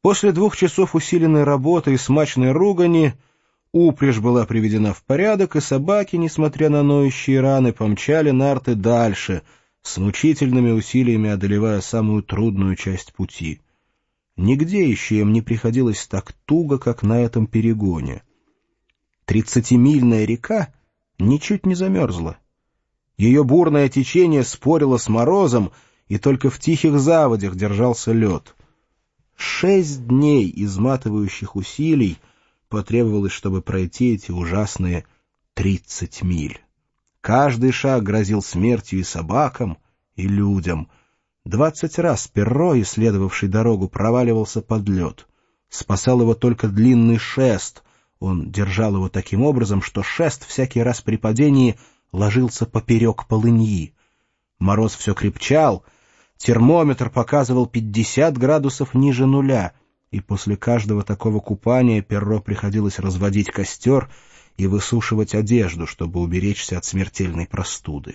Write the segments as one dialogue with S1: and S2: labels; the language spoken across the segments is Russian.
S1: После 2 часов усиленной работы и смачной ругани упряжь была приведена в порядок, и собаки, несмотря на ноющие раны, помчали нарты дальше, с мучительными усилиями одолевая самую трудную часть пути. Нигде еще им не приходилось так туго, как на этом перегоне. 30-мильная река ничуть не замерзла. Ее бурное течение спорило с морозом, и только в тихих заводях держался лед. 6 дней изматывающих усилий потребовалось, чтобы пройти эти ужасные 30 миль. Каждый шаг грозил смертью и собакам, и людям. 20 раз Перро, исследовавший дорогу, проваливался под лед. Спасал его только длинный шест. Он держал его таким образом, что шест всякий раз при падении ложился поперек полыньи. Мороз все крепчал, термометр показывал 50 градусов ниже нуля, и после каждого такого купания Перро приходилось разводить костер и высушивать одежду, чтобы уберечься от смертельной простуды.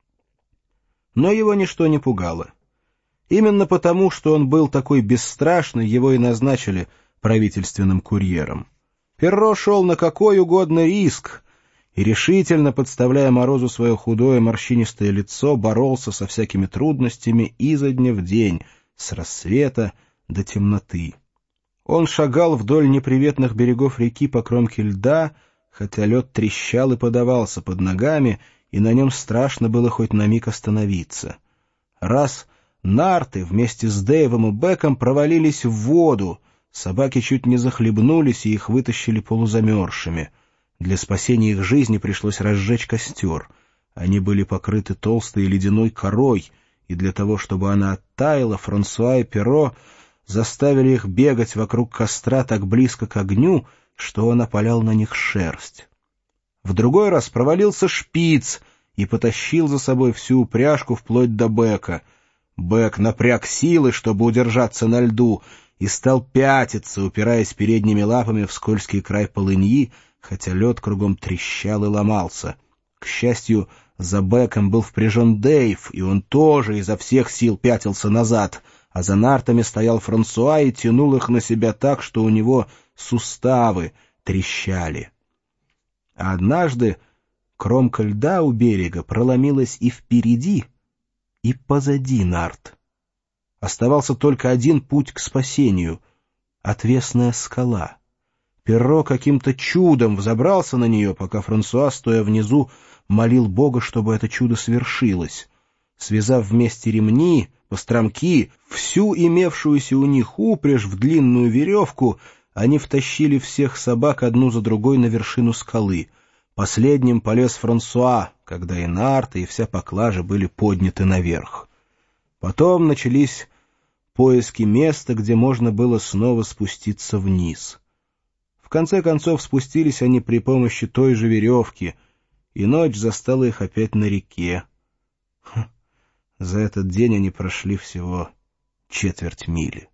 S1: Но его ничто не пугало. Именно потому, что он был такой бесстрашный, его и назначили правительственным курьером. Перро шел на какой угодно риск и, решительно подставляя морозу свое худое морщинистое лицо, боролся со всякими трудностями изо дня в день, с рассвета до темноты. Он шагал вдоль неприветных берегов реки по кромке льда, хотя лед трещал и подавался под ногами, и на нем страшно было хоть на миг остановиться. Раз нарты вместе с Дэйвом и Беком провалились в воду, собаки чуть не захлебнулись, и их вытащили полузамерзшими. Для спасения их жизни пришлось разжечь костер. Они были покрыты толстой ледяной корой, и для того, чтобы она оттаяла, Франсуа и Перро заставили их бегать вокруг костра так близко к огню, что он опалял на них шерсть. В другой раз провалился Шпиц и потащил за собой всю упряжку вплоть до Бека. Бек напряг силы, чтобы удержаться на льду, и стал пятиться, упираясь передними лапами в скользкий край полыньи, хотя лед кругом трещал и ломался. К счастью, за Беком был впряжен Дэйв, и он тоже изо всех сил пятился назад, а за нартами стоял Франсуа и тянул их на себя так, что у него суставы трещали. А однажды кромка льда у берега проломилась и впереди, и позади нарт. Оставался только один путь к спасению — отвесная скала. Перро каким-то чудом взобрался на нее, пока Франсуа, стоя внизу, молил Бога, чтобы это чудо свершилось. Связав вместе ремни, постромки, всю имевшуюся у них упряжь в длинную веревку, они втащили всех собак одну за другой на вершину скалы. Последним полез Франсуа, когда и нарты, и вся поклажа были подняты наверх. Потом начались поиски места, где можно было снова спуститься вниз. В конце концов спустились они при помощи той же веревки, и ночь застала их опять на реке. За этот день они прошли всего четверть мили.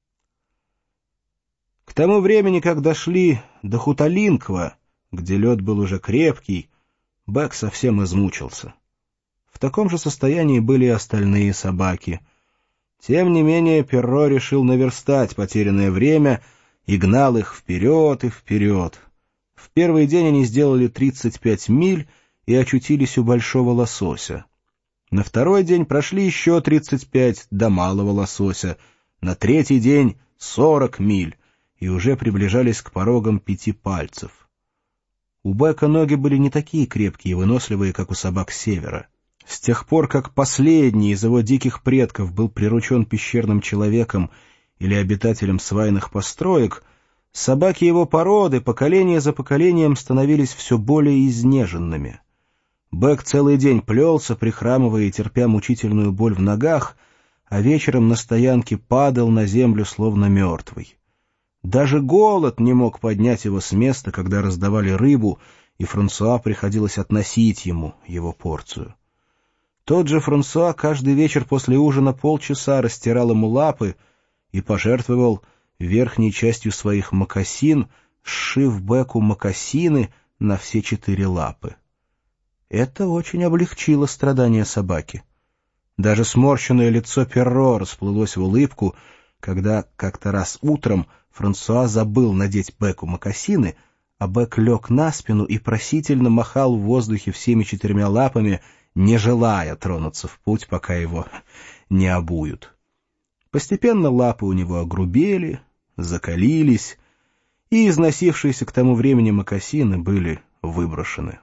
S1: К тому времени, как дошли до Хуталинква, где лед был уже крепкий, Бек совсем измучился. В таком же состоянии были и остальные собаки. Тем не менее Перро решил наверстать потерянное время и гнал их вперед и вперед. В первый день они сделали 35 миль и очутились у Большого Лосося. На второй день прошли еще 35 до Малого Лосося, на третий день 40 миль и уже приближались к порогам 5 пальцев. У Бека ноги были не такие крепкие и выносливые, как у собак севера. С тех пор, как последний из его диких предков был приручен пещерным человеком или обитателем свайных построек, собаки его породы поколение за поколением становились все более изнеженными. Бек целый день плелся, прихрамывая и терпя мучительную боль в ногах, а вечером на стоянке падал на землю, словно мертвый. Даже голод не мог поднять его с места, когда раздавали рыбу, и Франсуа приходилось относить ему его порцию. Тот же Франсуа каждый вечер после ужина полчаса растирал ему лапы и пожертвовал верхней частью своих мокасин, сшив Беку мокасины на все 4 лапы. Это очень облегчило страдания собаки. Даже сморщенное лицо Перро расплылось в улыбку, когда как-то раз утром Франсуа забыл надеть Беку мокасины, а Бек лег на спину и просительно махал в воздухе всеми 4 лапами, не желая тронуться в путь, пока его не обуют. Постепенно лапы у него огрубели, закалились, и износившиеся к тому времени мокасины были выброшены.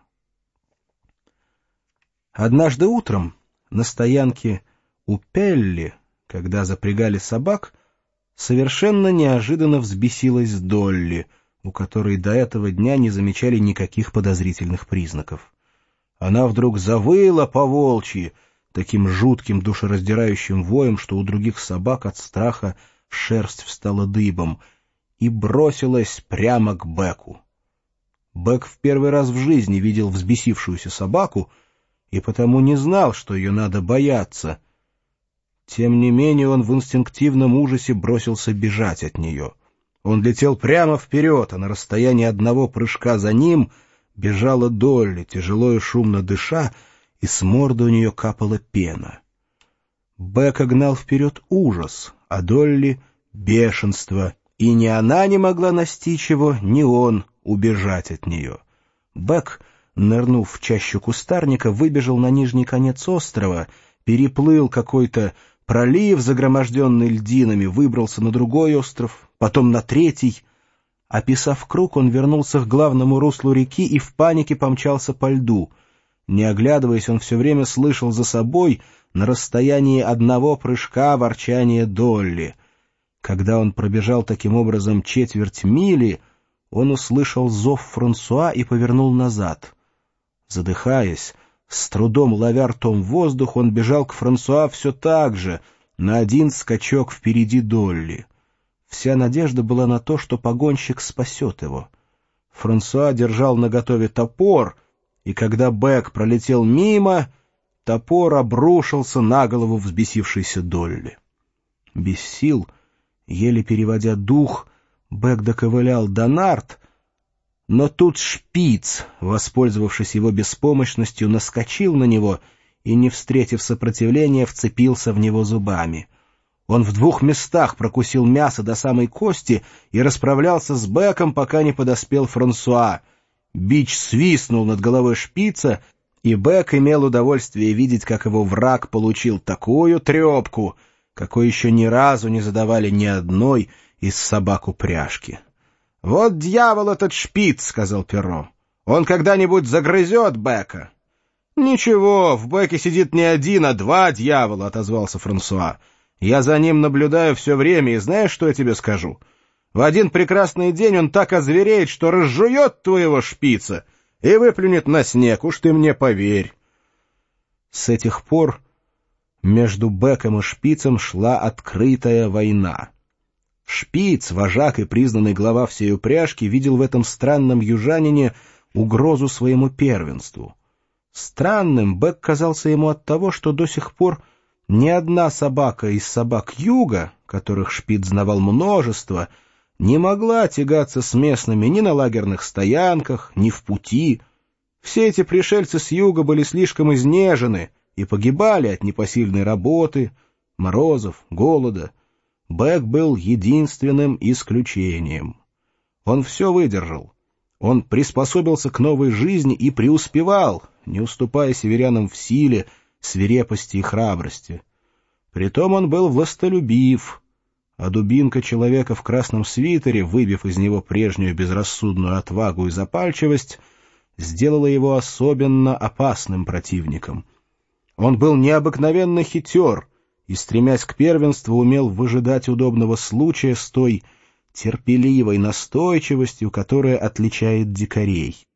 S1: Однажды утром на стоянке у Пелли, когда запрягали собак, совершенно неожиданно взбесилась Долли, у которой до этого дня не замечали никаких подозрительных признаков. Она вдруг завыла по-волчьи, таким жутким душераздирающим воем, что у других собак от страха шерсть встала дыбом, и бросилась прямо к Беку. Бек в первый раз в жизни видел взбесившуюся собаку и потому не знал, что ее надо бояться. Тем не менее он в инстинктивном ужасе бросился бежать от нее. Он летел прямо вперед, а на расстоянии одного прыжка за ним бежала Долли, тяжело и шумно дыша, и с морды у нее капала пена. Бека гнал вперед ужас, а Долли — бешенство, и ни она не могла настичь его, ни он убежать от нее. Бек, нырнув в чащу кустарника, выбежал на нижний конец острова, переплыл какой-то пролив, загроможденный льдинами, выбрался на другой остров, потом на третий. Описав круг, он вернулся к главному руслу реки и в панике помчался по льду. Не оглядываясь, он все время слышал за собой на расстоянии одного прыжка ворчание Долли. Когда он пробежал таким образом 1/4 мили, он услышал зов Франсуа и повернул назад. Задыхаясь, с трудом ловя ртом воздух, он бежал к Франсуа все так же, на один скачок впереди Долли. Вся надежда была на то, что погонщик спасет его. Франсуа держал наготове топор, и когда Бек пролетел мимо, топор обрушился на голову взбесившейся Долли. Без сил, еле переводя дух, Бек доковылял до нарт, но тут шпиц, воспользовавшись его беспомощностью, наскочил на него и, не встретив сопротивления, вцепился в него зубами. Он в 2 местах прокусил мясо до самой кости и расправлялся с Беком, пока не подоспел Франсуа. Бич свистнул над головой шпица, и Бек имел удовольствие видеть, как его враг получил такую трепку, какой еще ни разу не задавали ни одной из собак упряжки. — Вот дьявол этот шпиц, — сказал Перро. — Он когда-нибудь загрызет Бека. — Ничего, в Беке сидит не 1, а 2 дьявола, — отозвался Франсуа. — Я за ним наблюдаю все время, и знаешь, что я тебе скажу? В один прекрасный день он так озвереет, что разжует твоего шпица и выплюнет на снег, уж ты мне поверь. С этих пор между Беком и шпицем шла открытая война. Шпиц, вожак и признанный глава всей упряжки, видел в этом странном южанине угрозу своему первенству. Странным Бек казался ему от того, что до сих пор ни одна собака из собак юга, которых Шпиц знавал множество, не могла тягаться с местными ни на лагерных стоянках, ни в пути. Все эти пришельцы с юга были слишком изнежены и погибали от непосильной работы, морозов, голода. Бек был единственным исключением. Он все выдержал. Он приспособился к новой жизни и преуспевал, не уступая северянам в силе, свирепости и храбрости. Притом он был властолюбив, а дубинка человека в красном свитере, выбив из него прежнюю безрассудную отвагу и запальчивость, сделала его особенно опасным противником. Он был необыкновенно хитер и, стремясь к первенству, умел выжидать удобного случая с той терпеливой настойчивостью, которая отличает дикарей.